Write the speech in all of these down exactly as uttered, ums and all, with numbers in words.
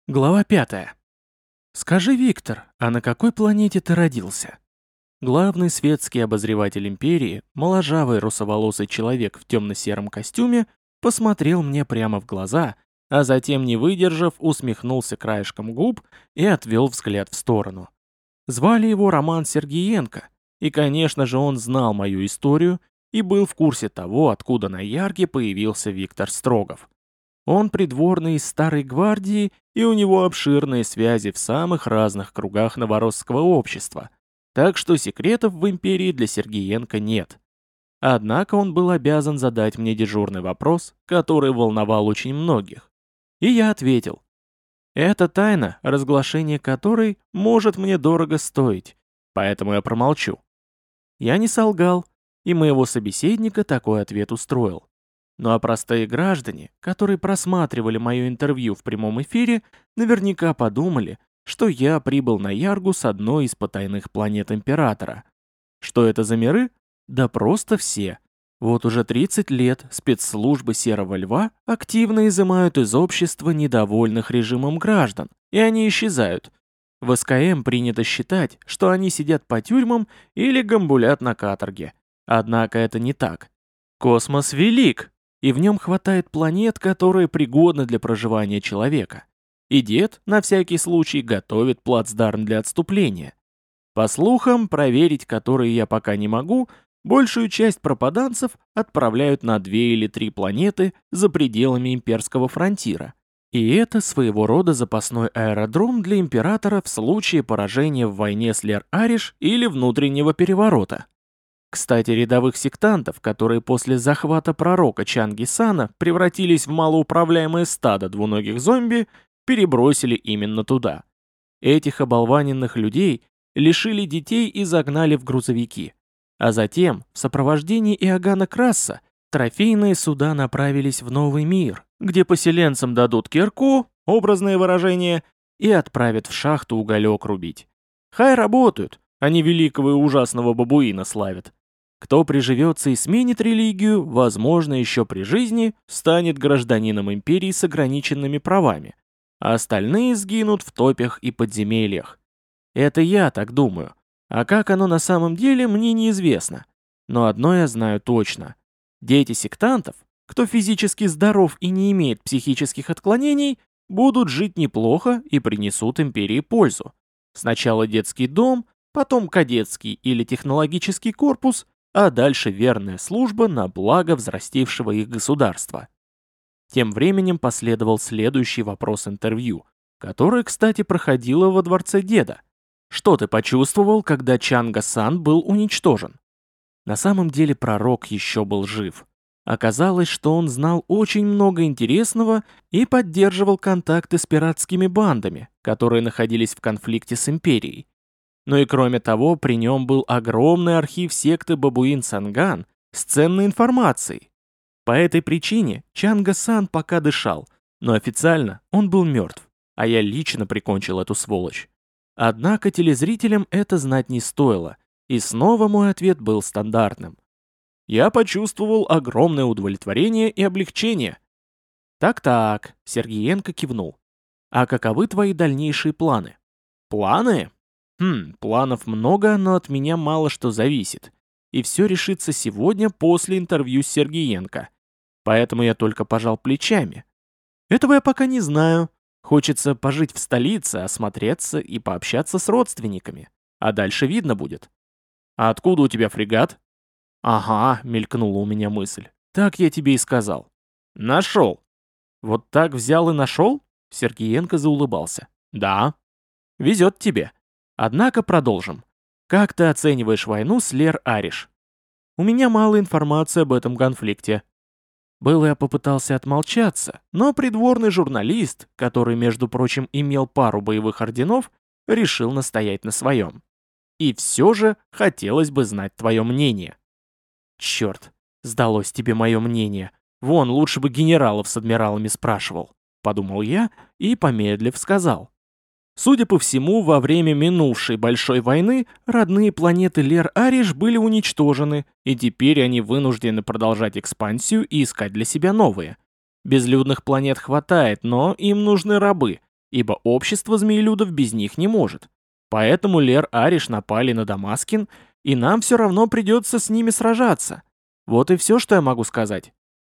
Глава пятая. Скажи, Виктор, а на какой планете ты родился? Главный светский обозреватель империи, моложавый русоволосый человек в темно-сером костюме, посмотрел мне прямо в глаза, а затем, не выдержав, усмехнулся краешком губ и отвел взгляд в сторону. Звали его Роман Сергеенко, и, конечно же, он знал мою историю и был в курсе того, откуда на Ярге появился Виктор Строгов. Он придворный из Старой Гвардии, и у него обширные связи в самых разных кругах новоросского общества, так что секретов в империи для Сергеенко нет. Однако он был обязан задать мне дежурный вопрос, который волновал очень многих. И я ответил. Это тайна, разглашение которой может мне дорого стоить, поэтому я промолчу. Я не солгал, и моего собеседника такой ответ устроил. Ну а простые граждане, которые просматривали мое интервью в прямом эфире, наверняка подумали, что я прибыл на Яргу с одной из потайных планет Императора. Что это за миры? Да просто все. Вот уже тридцать лет спецслужбы Серого Льва активно изымают из общества недовольных режимом граждан, и они исчезают. В СКМ принято считать, что они сидят по тюрьмам или гамбулят на каторге. Однако это не так. Космос велик, и в нем хватает планет, которые пригодны для проживания человека. И дед, на всякий случай, готовит плацдарм для отступления. По слухам, проверить которые я пока не могу, большую часть пропаданцев отправляют на две или три планеты за пределами имперского фронтира. И это своего рода запасной аэродром для императора в случае поражения в войне с Лер-Ариш или внутреннего переворота. Кстати, рядовых сектантов, которые после захвата пророка Чангисана превратились в малоуправляемое стадо двуногих зомби, перебросили именно туда. Этих оболваненных людей лишили детей и загнали в грузовики. А затем, в сопровождении Иоганна Краса, трофейные суда направились в новый мир, где поселенцам дадут кирку, образное выражение, и отправят в шахту уголек рубить. Хай работают, они великого и ужасного бабуина славят. Кто приживется и сменит религию, возможно, еще при жизни станет гражданином империи с ограниченными правами, а остальные сгинут в топях и подземельях. Это я так думаю, а как оно на самом деле, мне неизвестно. Но одно я знаю точно. Дети сектантов, кто физически здоров и не имеет психических отклонений, будут жить неплохо и принесут империи пользу. Сначала детский дом, потом кадетский или технологический корпус, а дальше верная служба на благо взрастившего их государства. Тем временем последовал следующий вопрос интервью, который, кстати, проходило во дворце деда. Что ты почувствовал, когда Чанга-сан был уничтожен? На самом деле пророк еще был жив. Оказалось, что он знал очень много интересного и поддерживал контакты с пиратскими бандами, которые находились в конфликте с империей. Ну и кроме того, при нем был огромный архив секты Бабуин-Санган с ценной информацией. По этой причине Чанга-сан пока дышал, но официально он был мертв, а я лично прикончил эту сволочь. Однако телезрителям это знать не стоило, и снова мой ответ был стандартным. Я почувствовал огромное удовлетворение и облегчение. Так-так, Сергеенко кивнул. А каковы твои дальнейшие планы? Планы? Хм, планов много, но от меня мало что зависит. И все решится сегодня после интервью с Сергеенко. Поэтому я только пожал плечами. Этого я пока не знаю. Хочется пожить в столице, осмотреться и пообщаться с родственниками. А дальше видно будет. А откуда у тебя фрегат? Ага, мелькнула у меня мысль. Так я тебе и сказал. Нашел. Вот так взял и нашел? Сергеенко заулыбался. Да. Везет тебе. Однако продолжим. Как ты оцениваешь войну с Лер-Ариш? У меня мало информации об этом конфликте. Было я попытался отмолчаться, но придворный журналист, который, между прочим, имел пару боевых орденов, решил настоять на своем. И все же хотелось бы знать твое мнение. Черт, сдалось тебе мое мнение. Вон, лучше бы генералов с адмиралами спрашивал, подумал я и, помедлив, сказал. Судя по всему, во время минувшей большой войны родные планеты Лер-Ариш были уничтожены, и теперь они вынуждены продолжать экспансию и искать для себя новые. Безлюдных планет хватает, но им нужны рабы, ибо общество змеелюдов без них не может. Поэтому Лер Ариш напали на Дамаскин, и нам все равно придется с ними сражаться. Вот и все, что я могу сказать.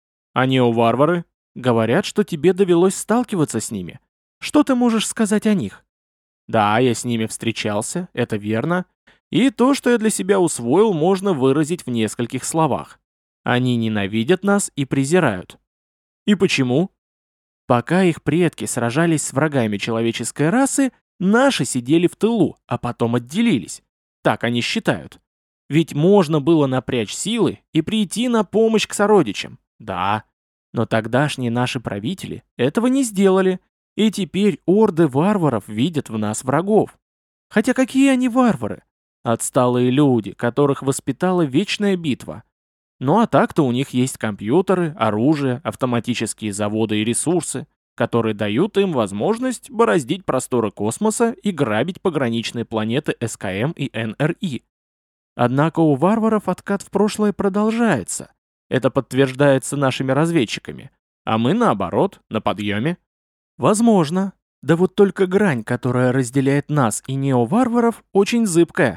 А неоварвары? Говорят, что тебе довелось сталкиваться с ними. Что ты можешь сказать о них? Да, я с ними встречался, это верно. И то, что я для себя усвоил, можно выразить в нескольких словах. Они ненавидят нас и презирают. И почему? Пока их предки сражались с врагами человеческой расы, наши сидели в тылу, а потом отделились. Так они считают. Ведь можно было напрячь силы и прийти на помощь к сородичам. Да, но тогдашние наши правители этого не сделали, и теперь орды варваров видят в нас врагов. Хотя какие они варвары? Отсталые люди, которых воспитала вечная битва. Ну а так-то у них есть компьютеры, оружие, автоматические заводы и ресурсы, которые дают им возможность бороздить просторы космоса и грабить пограничные планеты эс ка эм и эн эр и. Однако у варваров откат в прошлое продолжается. Это подтверждается нашими разведчиками. А мы, наоборот, на подъеме. Возможно. Да вот только грань, которая разделяет нас и неоварваров, очень зыбкая.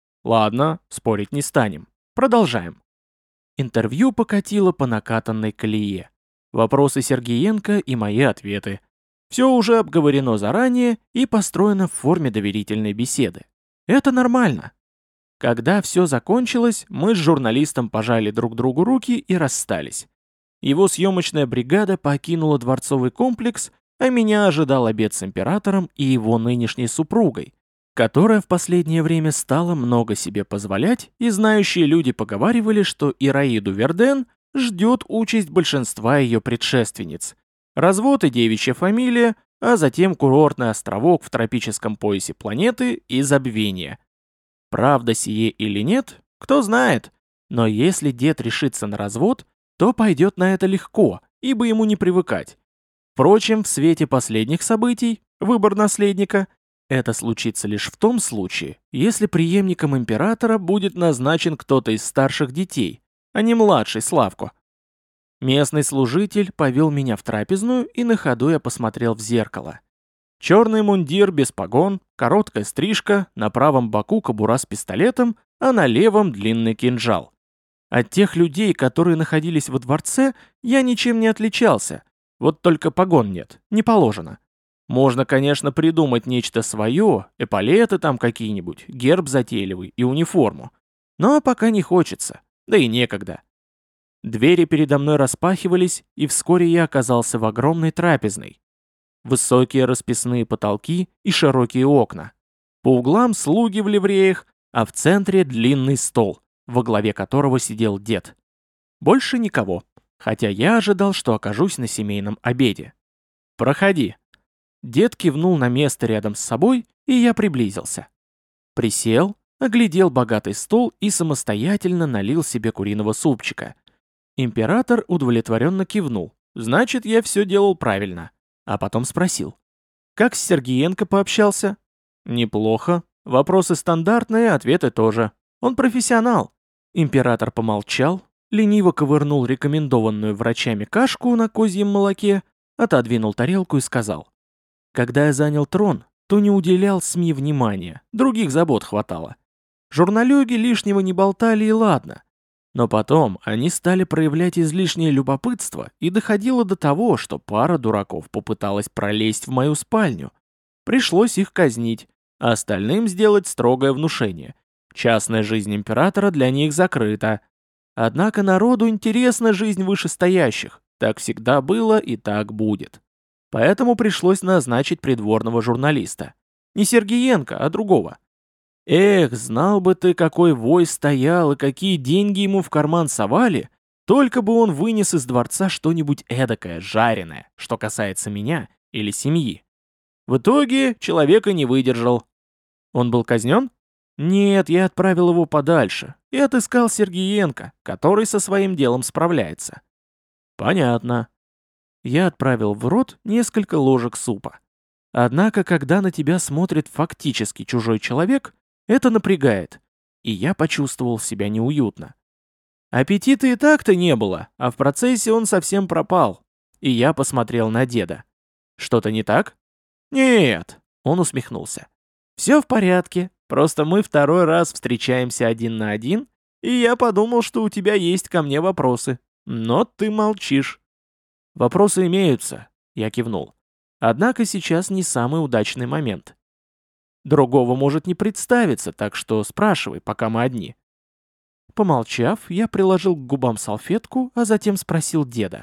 Ладно, спорить не станем. Продолжаем. Интервью покатило по накатанной колее. Вопросы Сергеенко и мои ответы. Все уже обговорено заранее и построено в форме доверительной беседы. Это нормально. Когда все закончилось, мы с журналистом пожали друг другу руки и расстались. Его съемочная бригада покинула дворцовый комплекс, а меня ожидал обед с императором и его нынешней супругой, которая в последнее время стала много себе позволять, и знающие люди поговаривали, что Ираиду Верден ждет участь большинства ее предшественниц. Развод и девичья фамилия, а затем курортный островок в тропическом поясе планеты и забвение. Правда сие или нет, кто знает, но если дед решится на развод, то пойдет на это легко, ибо ему не привыкать. Впрочем, в свете последних событий, выбор наследника, это случится лишь в том случае, если преемником императора будет назначен кто-то из старших детей, а не младший Славко. Местный служитель повел меня в трапезную, и на ходу я посмотрел в зеркало. Черный мундир без погон, короткая стрижка, на правом боку кобура с пистолетом, а на левом длинный кинжал. От тех людей, которые находились во дворце, я ничем не отличался. Вот только погон нет, не положено. Можно, конечно, придумать нечто свое, эполеты там какие-нибудь, герб затейливый и униформу. Но пока не хочется, да и некогда. Двери передо мной распахивались, и вскоре я оказался в огромной трапезной. Высокие расписные потолки и широкие окна. По углам слуги в ливреях, а в центре длинный стол, во главе которого сидел дед. Больше никого, хотя я ожидал, что окажусь на семейном обеде. «Проходи». Дед кивнул на место рядом с собой, и я приблизился. Присел, оглядел богатый стол и самостоятельно налил себе куриного супчика. Император удовлетворенно кивнул, значит, я все делал правильно. А потом спросил. Как с Сергеенко пообщался? Неплохо. Вопросы стандартные, ответы тоже. Он профессионал. Император помолчал, лениво ковырнул рекомендованную врачами кашку на козьем молоке, отодвинул тарелку и сказал. Когда я занял трон, то не уделял СМИ внимания, других забот хватало. Журналюги лишнего не болтали и ладно. Но потом они стали проявлять излишнее любопытство, и доходило до того, что пара дураков попыталась пролезть в мою спальню. Пришлось их казнить, а остальным сделать строгое внушение. Частная жизнь императора для них закрыта. Однако народу интересна жизнь вышестоящих. Так всегда было и так будет. Поэтому пришлось назначить придворного журналиста. Не Сергеенко, а другого. Эх, знал бы ты, какой вой стоял и какие деньги ему в карман совали, только бы он вынес из дворца что-нибудь эдакое, жареное, что касается меня или семьи. В итоге человека не выдержал. Он был казнен? Нет, я отправил его подальше и отыскал Сергеенко, который со своим делом справляется. Понятно. Я отправил в рот несколько ложек супа. Однако, когда на тебя смотрит фактически чужой человек, это напрягает, и я почувствовал себя неуютно. Аппетита и так-то не было, а в процессе он совсем пропал, и я посмотрел на деда. Что-то не так? «Нет», — он усмехнулся. «Все в порядке, просто мы второй раз встречаемся один на один, и я подумал, что у тебя есть ко мне вопросы. Но ты молчишь». «Вопросы имеются», — я кивнул. «Однако сейчас не самый удачный момент. Другого может не представиться, так что спрашивай, пока мы одни». Помолчав, я приложил к губам салфетку, а затем спросил деда.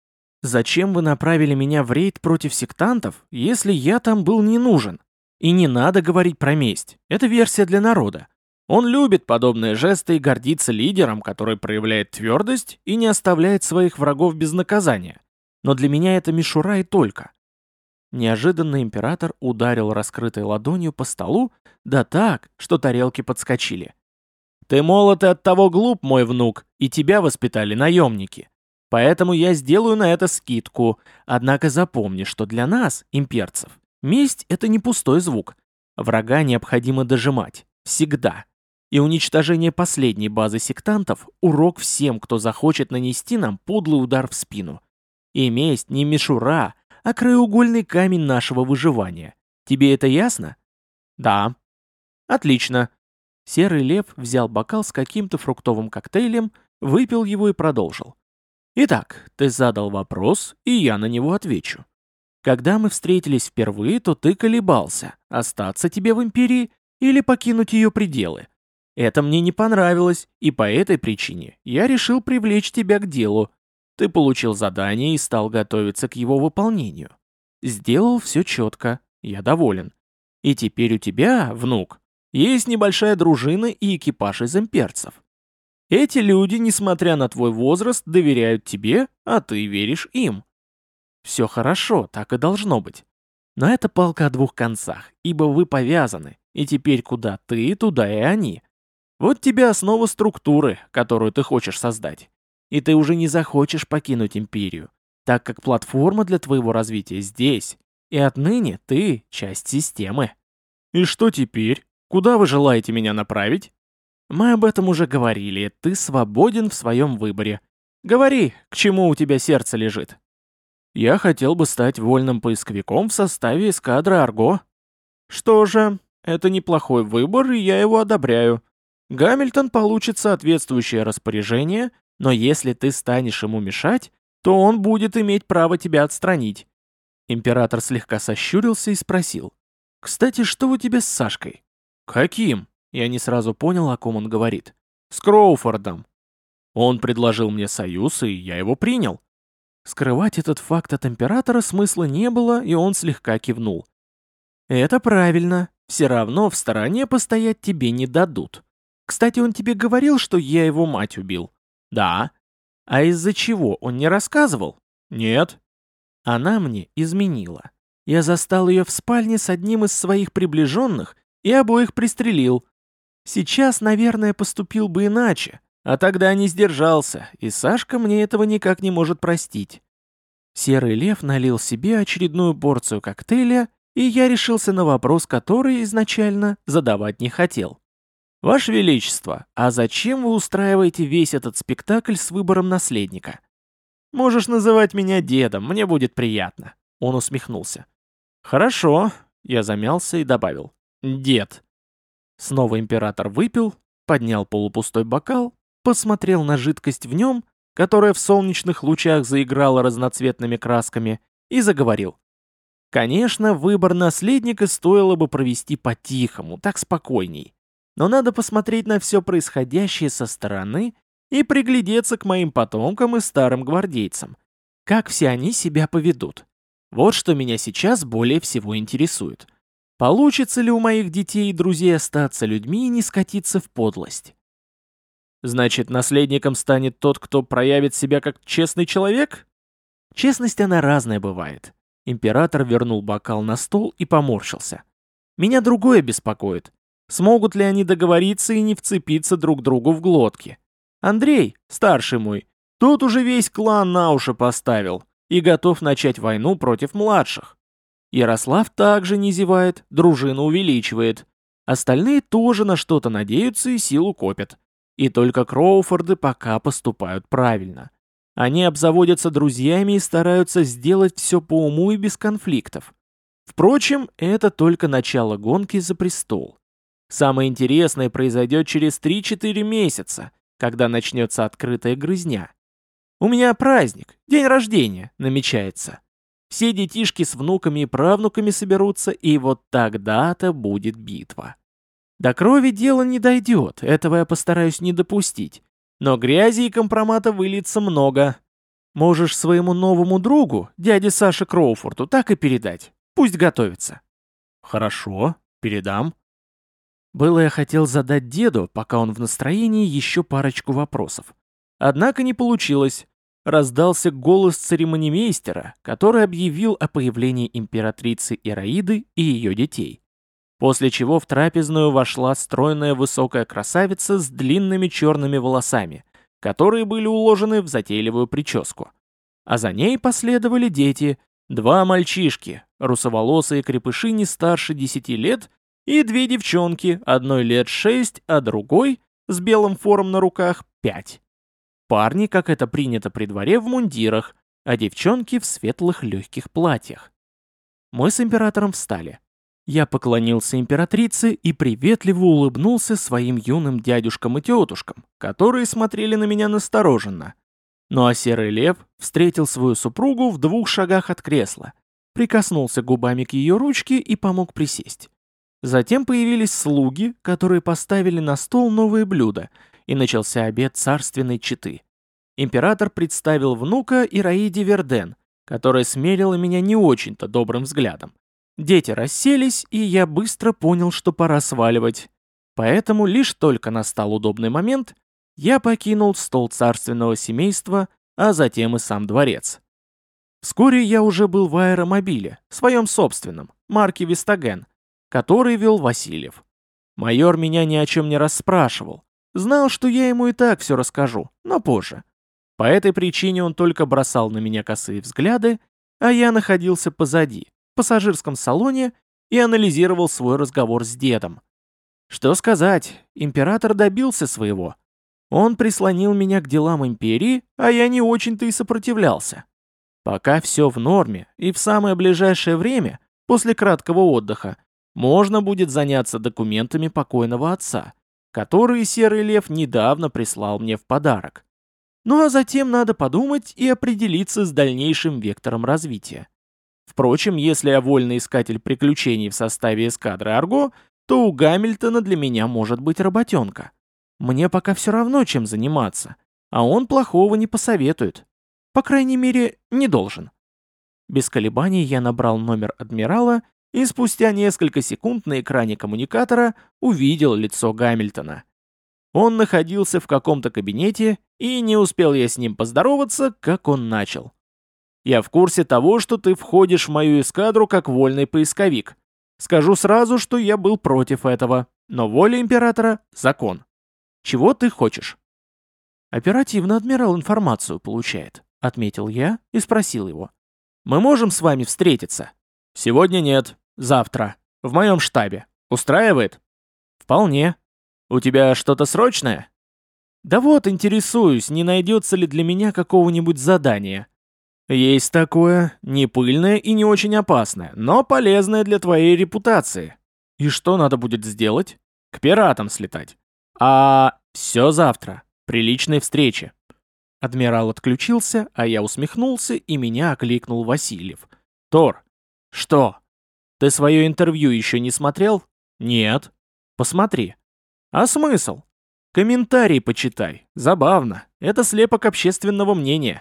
«Зачем вы направили меня в рейд против сектантов, если я там был не нужен? И не надо говорить про месть, это версия для народа. Он любит подобные жесты и гордится лидером, который проявляет твердость и не оставляет своих врагов без наказания. Но для меня это мишура и только». Неожиданно император ударил раскрытой ладонью по столу, да так, что тарелки подскочили. «Ты молод и оттого глуп, мой внук, и тебя воспитали наемники. Поэтому я сделаю на это скидку. Однако запомни, что для нас, имперцев, месть — это не пустой звук. Врага необходимо дожимать. Всегда. И уничтожение последней базы сектантов — урок всем, кто захочет нанести нам подлый удар в спину. И месть не мишура, а краеугольный камень нашего выживания. Тебе это ясно?» «Да». «Отлично». Серый лев взял бокал с каким-то фруктовым коктейлем, выпил его и продолжил. «Итак, ты задал вопрос, и я на него отвечу. Когда мы встретились впервые, то ты колебался, остаться тебе в империи или покинуть ее пределы. Это мне не понравилось, и по этой причине я решил привлечь тебя к делу. Ты получил задание и стал готовиться к его выполнению. Сделал все четко, я доволен. И теперь у тебя, внук, есть небольшая дружина и экипаж из имперцев. Эти люди, несмотря на твой возраст, доверяют тебе, а ты веришь им. Все хорошо, так и должно быть. Но это палка о двух концах, ибо вы повязаны, и теперь куда ты, туда и они. Вот тебе основа структуры, которую ты хочешь создать. И ты уже не захочешь покинуть империю, так как платформа для твоего развития здесь, и отныне ты часть системы. И что теперь? Куда вы желаете меня направить? Мы об этом уже говорили, ты свободен в своем выборе. Говори, к чему у тебя сердце лежит. Я хотел бы стать вольным поисковиком в составе эскадры Арго. Что же, это неплохой выбор, и я его одобряю. Гамильтон получит соответствующее распоряжение, но если ты станешь ему мешать, то он будет иметь право тебя отстранить. Император слегка сощурился и спросил. «Кстати, что у тебя с Сашкой?» «Каким?» Я не сразу понял, о ком он говорит. «С Кроуфордом. Он предложил мне союз, и я его принял». Скрывать этот факт от императора смысла не было, и он слегка кивнул. «Это правильно. Все равно в стороне постоять тебе не дадут. Кстати, он тебе говорил, что я его мать убил?» «Да». «А из-за чего, он не рассказывал?» «Нет». «Она мне изменила. Я застал ее в спальне с одним из своих приближенных и обоих пристрелил. Сейчас, наверное, поступил бы иначе, а тогда не сдержался, и Сашка мне этого никак не может простить». Серый лев налил себе очередную порцию коктейля, и я решился на вопрос, который изначально задавать не хотел. «Ваше Величество, а зачем вы устраиваете весь этот спектакль с выбором наследника?» «Можешь называть меня дедом, мне будет приятно», — он усмехнулся. «Хорошо», — я замялся и добавил. «Дед». Снова император выпил, поднял полупустой бокал, посмотрел на жидкость в нем, которая в солнечных лучах заиграла разноцветными красками, и заговорил. «Конечно, выбор наследника стоило бы провести по-тихому, так спокойней. Но надо посмотреть на все происходящее со стороны и приглядеться к моим потомкам и старым гвардейцам. Как все они себя поведут. Вот что меня сейчас более всего интересует. Получится ли у моих детей и друзей остаться людьми и не скатиться в подлость?» «Значит, наследником станет тот, кто проявит себя как честный человек?» «Честность она разная бывает». Император вернул бокал на стол и поморщился. «Меня другое беспокоит. Смогут ли они договориться и не вцепиться друг другу в глотки? Андрей, старший мой, тот уже весь клан на уши поставил и готов начать войну против младших. Ярослав также не зевает, дружину увеличивает. Остальные тоже на что-то надеются и силу копят. И только Кроуфорды пока поступают правильно. Они обзаводятся друзьями и стараются сделать все по уму и без конфликтов. Впрочем, это только начало гонки за престол. Самое интересное произойдет через три-четыре месяца, когда начнется открытая грызня. У меня праздник, день рождения, намечается. Все детишки с внуками и правнуками соберутся, и вот тогда-то будет битва. До крови дело не дойдет, этого я постараюсь не допустить. Но грязи и компромата выльется много. Можешь своему новому другу, дяде Саше Кроуфорду, так и передать. Пусть готовится. Хорошо, передам. Было я хотел задать деду, пока он в настроении, еще парочку вопросов. Однако не получилось. Раздался голос церемонимейстера, который объявил о появлении императрицы Ираиды и ее детей. После чего в трапезную вошла стройная высокая красавица с длинными черными волосами, которые были уложены в затейливую прическу. А за ней последовали дети, два мальчишки, русоволосые крепыши не старше десяти лет, и две девчонки, одной лет шесть, а другой, с белым фором на руках, пять. Парни, как это принято при дворе, в мундирах, а девчонки в светлых легких платьях. Мы с императором встали. Я поклонился императрице и приветливо улыбнулся своим юным дядюшкам и тетушкам, которые смотрели на меня настороженно. Ну а серый лев встретил свою супругу в двух шагах от кресла, прикоснулся губами к ее ручке и помог присесть. Затем появились слуги, которые поставили на стол новые блюда, и начался обед царственной четы. Император представил внука Ираиде Верден, которая смерила меня не очень-то добрым взглядом. Дети расселись, и я быстро понял, что пора сваливать. Поэтому лишь только настал удобный момент, я покинул стол царственного семейства, а затем и сам дворец. Вскоре я уже был в аэромобиле, своем собственном, марки Вестаген, который вел Васильев. Майор меня ни о чем не расспрашивал. Знал, что я ему и так все расскажу, но позже. По этой причине он только бросал на меня косые взгляды, а я находился позади, в пассажирском салоне, и анализировал свой разговор с дедом. Что сказать, император добился своего. Он прислонил меня к делам империи, а я не очень-то и сопротивлялся. Пока все в норме, и в самое ближайшее время, после краткого отдыха, можно будет заняться документами покойного отца, которые Серый Лев недавно прислал мне в подарок. Ну а затем надо подумать и определиться с дальнейшим вектором развития. Впрочем, если я вольный искатель приключений в составе эскадры Арго, то у Гамильтона для меня может быть работенка. Мне пока все равно, чем заниматься, а он плохого не посоветует. По крайней мере, не должен. Без колебаний я набрал номер адмирала и спустя несколько секунд на экране коммуникатора увидел лицо Гамильтона. Он находился в каком-то кабинете, и не успел я с ним поздороваться, как он начал. «Я в курсе того, что ты входишь в мою эскадру как вольный поисковик. Скажу сразу, что я был против этого, но воля императора — закон. Чего ты хочешь?» «Оперативно адмирал информацию получает», — отметил я и спросил его. «Мы можем с вами встретиться?» «Сегодня нет. Завтра. В моем штабе. Устраивает?» «Вполне. У тебя что-то срочное?» «Да вот, интересуюсь, не найдется ли для меня какого-нибудь задания?» «Есть такое, не пыльное и не очень опасное, но полезное для твоей репутации». «И что надо будет сделать?» «К пиратам слетать». «А все завтра. При личной встрече». Адмирал отключился, а я усмехнулся, и меня окликнул Васильев. «Тор». «Что?» «Ты свое интервью еще не смотрел?» «Нет». «Посмотри». «А смысл?» «Комментарий почитай. Забавно. Это слепок общественного мнения».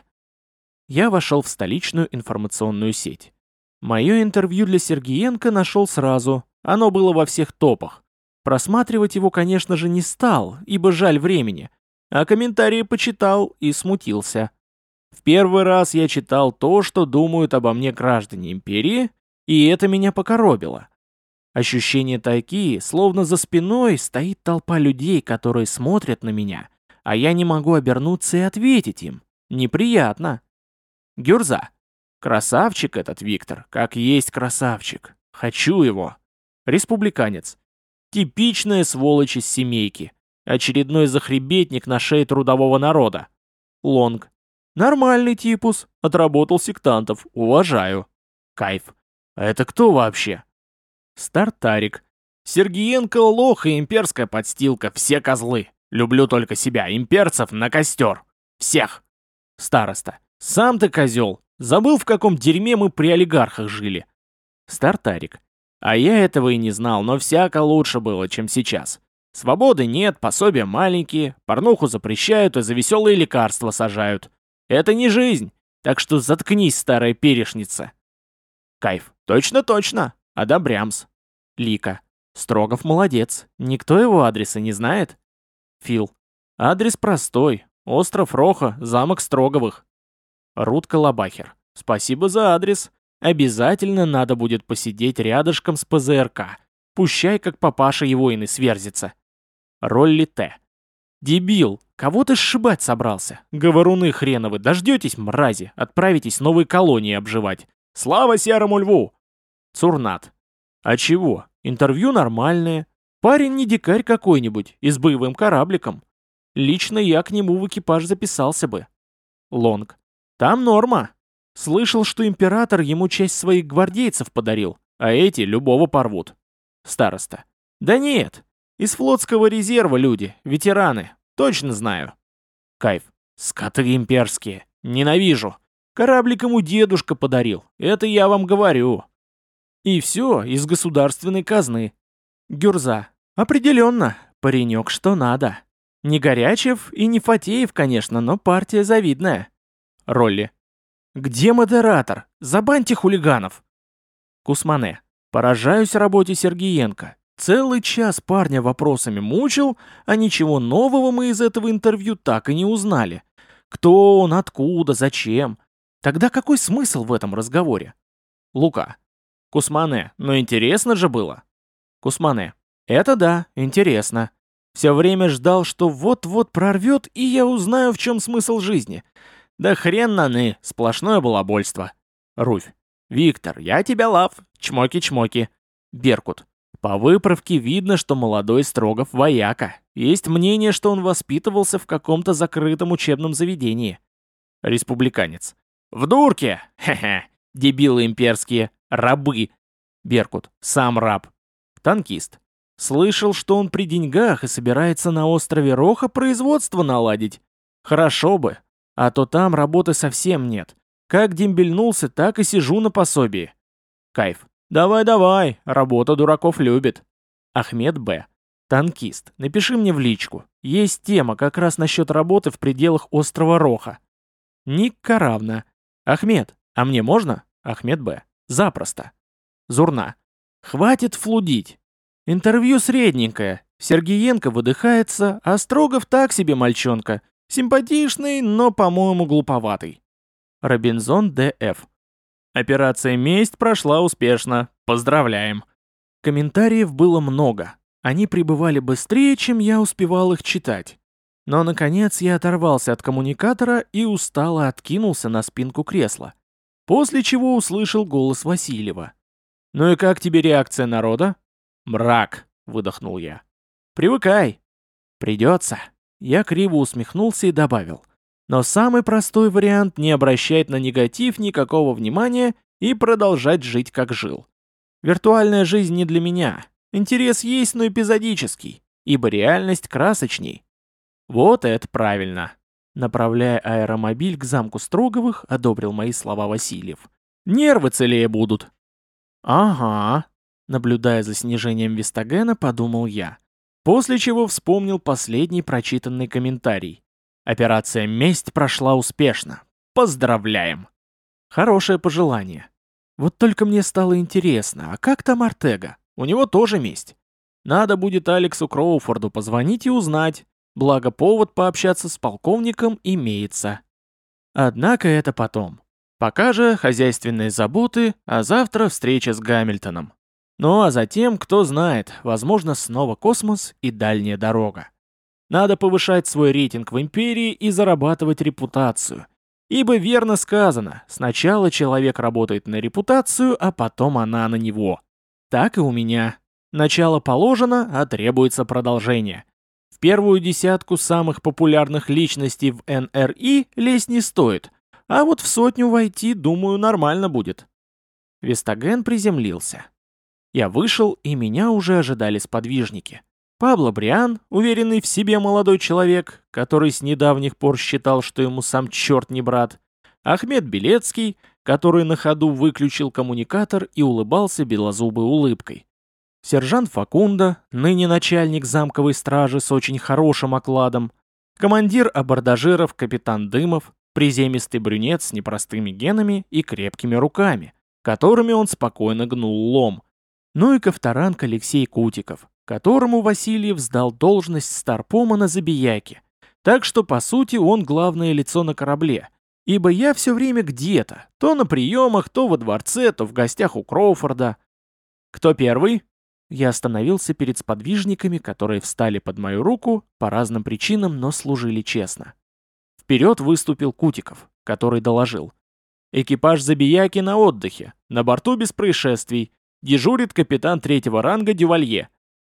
Я вошел в столичную информационную сеть. Мое интервью для Сергеенко нашел сразу. Оно было во всех топах. Просматривать его, конечно же, не стал, ибо жаль времени. А комментарии почитал и смутился. В первый раз я читал то, что думают обо мне граждане империи, и это меня покоробило. Ощущения такие, словно за спиной стоит толпа людей, которые смотрят на меня, а я не могу обернуться и ответить им. Неприятно. Гюрза. Красавчик этот Виктор, как есть красавчик. Хочу его. Республиканец. Типичная сволочь из семейки. Очередной захребетник на шее трудового народа. Лонг. Нормальный типус. Отработал сектантов. Уважаю. Кайф. А это кто вообще? Стартарик. Сергиенко лох и имперская подстилка, все козлы. Люблю только себя, имперцев на костер. Всех. Староста. Сам ты козел. Забыл, в каком дерьме мы при олигархах жили. Стартарик. А я этого и не знал, но всяко лучше было, чем сейчас. Свободы нет, пособия маленькие, порнуху запрещают и за веселые лекарства сажают. Это не жизнь, так что заткнись, старая перешница. Кайф. Точно-точно. Одобрямс. Лика. Строгов молодец. Никто его адреса не знает? Фил. Адрес простой. Остров Роха, замок Строговых. Рут Колобахер. Спасибо за адрес. Обязательно надо будет посидеть рядышком с ПЗРК. Пущай, как папаша его и сверзится. Ролли Т. Дебил, кого ты сшибать собрался? Говоруны хреновы, дождетесь, мрази, отправитесь новые колонии обживать. Слава серому льву! Цурнат. А чего? Интервью нормальное. Парень не дикарь какой-нибудь, и с боевым корабликом. Лично я к нему в экипаж записался бы. Лонг. Там норма. Слышал, что император ему часть своих гвардейцев подарил, а эти любого порвут. Староста. Да нет, из флотского резерва люди, ветераны, точно знаю. Кайф. Скоты имперские. Ненавижу. Кораблик ему дедушка подарил, это я вам говорю. И все из государственной казны. Гюрза. Определенно, паренек что надо. Не Горячев и не Фатеев, конечно, но партия завидная. Ролли. Где модератор? Забаньте хулиганов. Кусмане. Поражаюсь работе Сергиенко. Целый час парня вопросами мучил, а ничего нового мы из этого интервью так и не узнали. Кто он, откуда, зачем? Тогда какой смысл в этом разговоре? Лука. Кусмане. Но интересно же было. Кусмане. Это да, интересно. Все время ждал, что вот-вот прорвет, и я узнаю, в чем смысл жизни. Да хрен наны, сплошное балабольство. Руфь. Виктор, я тебя лав. Чмоки-чмоки. Беркут. По выправке видно, что молодой Строгов вояка. Есть мнение, что он воспитывался в каком-то закрытом учебном заведении. Республиканец. В дурке! Хе-хе. Дебилы имперские. Рабы. Беркут. Сам раб. Танкист. Слышал, что он при деньгах и собирается на острове Роха производство наладить. Хорошо бы. А то там работы совсем нет. Как дембельнулся, так и сижу на пособии. Кайф. Давай-давай, работа дураков любит. Ахмед Б. Танкист. Напиши мне в личку. Есть тема как раз насчет работы в пределах острова Роха. Ник Каравна. Ахмед, а мне можно? Ахмед Б. Запросто. Зурна. Хватит флудить. Интервью средненькое. Сергиенко выдыхается, а Строгов так себе мальчонка. Симпатичный, но, по-моему, глуповатый. Робинзон Д Ф. Операция «Месть» прошла успешно. Поздравляем. Комментариев было много. Они прибывали быстрее, чем я успевал их читать. Но, наконец, я оторвался от коммуникатора и устало откинулся на спинку кресла. После чего услышал голос Васильева. «Ну и как тебе реакция народа?» «Мрак», — выдохнул я. «Привыкай». «Придется». Я криво усмехнулся и добавил. «Но самый простой вариант — не обращать на негатив никакого внимания и продолжать жить, как жил. Виртуальная жизнь не для меня. Интерес есть, но эпизодический, ибо реальность красочней». «Вот это правильно». Направляя аэромобиль к замку Строговых, одобрил мои слова Васильев. «Нервы целее будут». «Ага», — наблюдая за снижением Вестагена, подумал я. После чего вспомнил последний прочитанный комментарий. Операция «Месть» прошла успешно. Поздравляем. Хорошее пожелание. Вот только мне стало интересно, а как там Артега? У него тоже месть. Надо будет Алексу Кроуфорду позвонить и узнать. Благо повод пообщаться с полковником имеется. Однако это потом. Пока же хозяйственные заботы, а завтра встреча с Гамильтоном. Ну а затем, кто знает, возможно, снова космос и дальняя дорога. Надо повышать свой рейтинг в империи и зарабатывать репутацию. Ибо верно сказано, сначала человек работает на репутацию, а потом она на него. Так и у меня. Начало положено, а требуется продолжение. В первую десятку самых популярных личностей в эн эр и лезть не стоит, а вот в сотню войти, думаю, нормально будет. Вестаген приземлился. Я вышел, и меня уже ожидали сподвижники. Пабло Бриан, уверенный в себе молодой человек, который с недавних пор считал, что ему сам черт не брат. Ахмед Белецкий, который на ходу выключил коммуникатор и улыбался белозубой улыбкой. Сержант Факундо, ныне начальник замковой стражи с очень хорошим окладом. Командир абордажиров капитан Дымов, приземистый брюнет с непростыми генами и крепкими руками, которыми он спокойно гнул лом. Ну и ковторанг Алексей Кутиков, которому Васильев сдал должность старпома на Забияке. Так что, по сути, он главное лицо на корабле. Ибо я все время где-то, то на приемах, то во дворце, то в гостях у Кроуфорда. Кто первый? Я остановился перед сподвижниками, которые встали под мою руку по разным причинам, но служили честно. Вперед выступил Кутиков, который доложил. Экипаж Забияки на отдыхе, на борту без происшествий. Дежурит капитан третьего ранга Дювалье.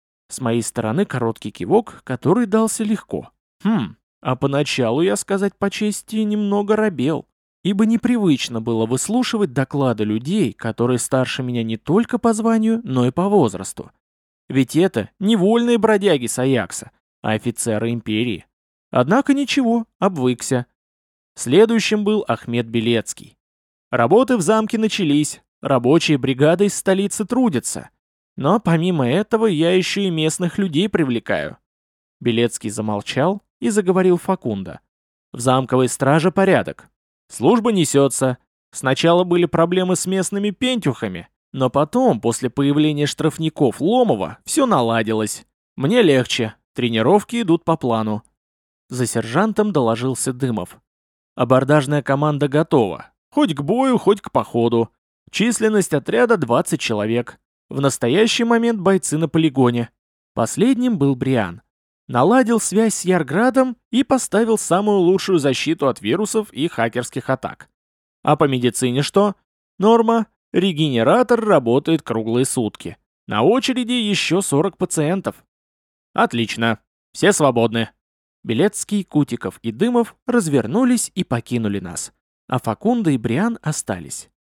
С моей стороны короткий кивок, который дался легко. Хм, а поначалу, я сказать по чести, немного робел, ибо непривычно было выслушивать доклады людей, которые старше меня не только по званию, но и по возрасту. Ведь это не вольные бродяги с Аякса, а офицеры империи. Однако ничего, обвыкся. Следующим был Ахмед Белецкий. Работы в замке начались. Рабочие бригады из столицы трудятся. Но помимо этого я еще и местных людей привлекаю. Белецкий замолчал и заговорил Факундо. В замковой страже порядок. Служба несется. Сначала были проблемы с местными пентюхами, но потом, после появления штрафников Ломова, все наладилось. Мне легче. Тренировки идут по плану. За сержантом доложился Дымов. Абордажная команда готова. Хоть к бою, хоть к походу. Численность отряда двадцать человек. В настоящий момент бойцы на полигоне. Последним был Бриан. Наладил связь с Ярградом и поставил самую лучшую защиту от вирусов и хакерских атак. А по медицине что? Норма. Регенератор работает круглые сутки. На очереди еще сорок пациентов. Отлично. Все свободны. Белецкий, Кутиков и Дымов развернулись и покинули нас. А Факундо и Бриан остались.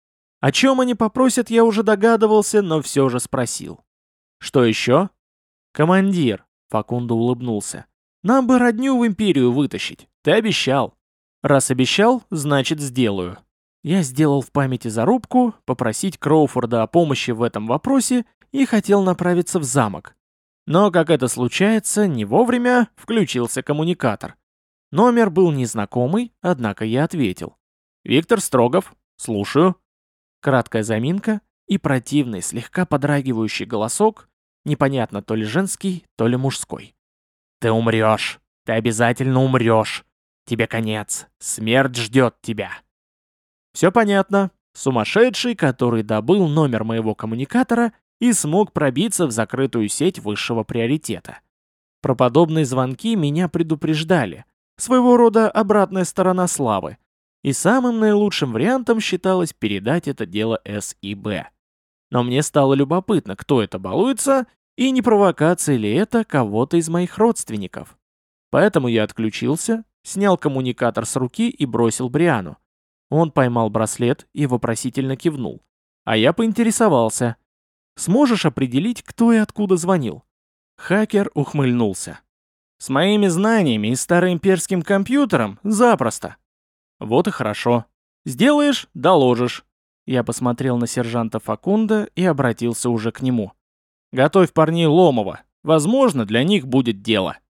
О чем они попросят, я уже догадывался, но все же спросил. Что еще? Командир, Факундо улыбнулся. Нам бы родню в империю вытащить. Ты обещал. Раз обещал, значит сделаю. Я сделал в памяти зарубку, попросить Кроуфорда о помощи в этом вопросе и хотел направиться в замок. Но, как это случается, не вовремя включился коммуникатор. Номер был незнакомый, однако я ответил. «Виктор Строгов, слушаю». Краткая заминка и противный, слегка подрагивающий голосок, непонятно то ли женский, то ли мужской. «Ты умрешь! Ты обязательно умрешь! Тебе конец! Смерть ждет тебя!» Все понятно. Сумасшедший, который добыл номер моего коммуникатора и смог пробиться в закрытую сеть высшего приоритета. Про подобные звонки меня предупреждали. Своего рода обратная сторона славы. И самым наилучшим вариантом считалось передать это дело С И Б. Но мне стало любопытно, кто это балуется, и не провокация ли это кого-то из моих родственников. Поэтому я отключился, снял коммуникатор с руки и бросил Бриану. Он поймал браслет и вопросительно кивнул. А я поинтересовался. «Сможешь определить, кто и откуда звонил?» Хакер ухмыльнулся. «С моими знаниями и староимперским компьютером запросто». «Вот и хорошо. Сделаешь — доложишь». Я посмотрел на сержанта Факундо и обратился уже к нему. «Готовь парней Ломова. Возможно, для них будет дело».